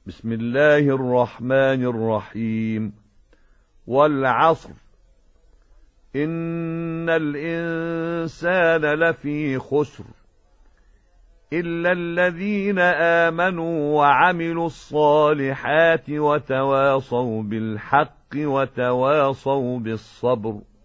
بسم الله الرحمن الرحيم. والعصر إن الإنسان لفي خسر إلا الذين آمنوا وعملوا الصالحات وتواصوا بالحق وتواصوا بالصبر.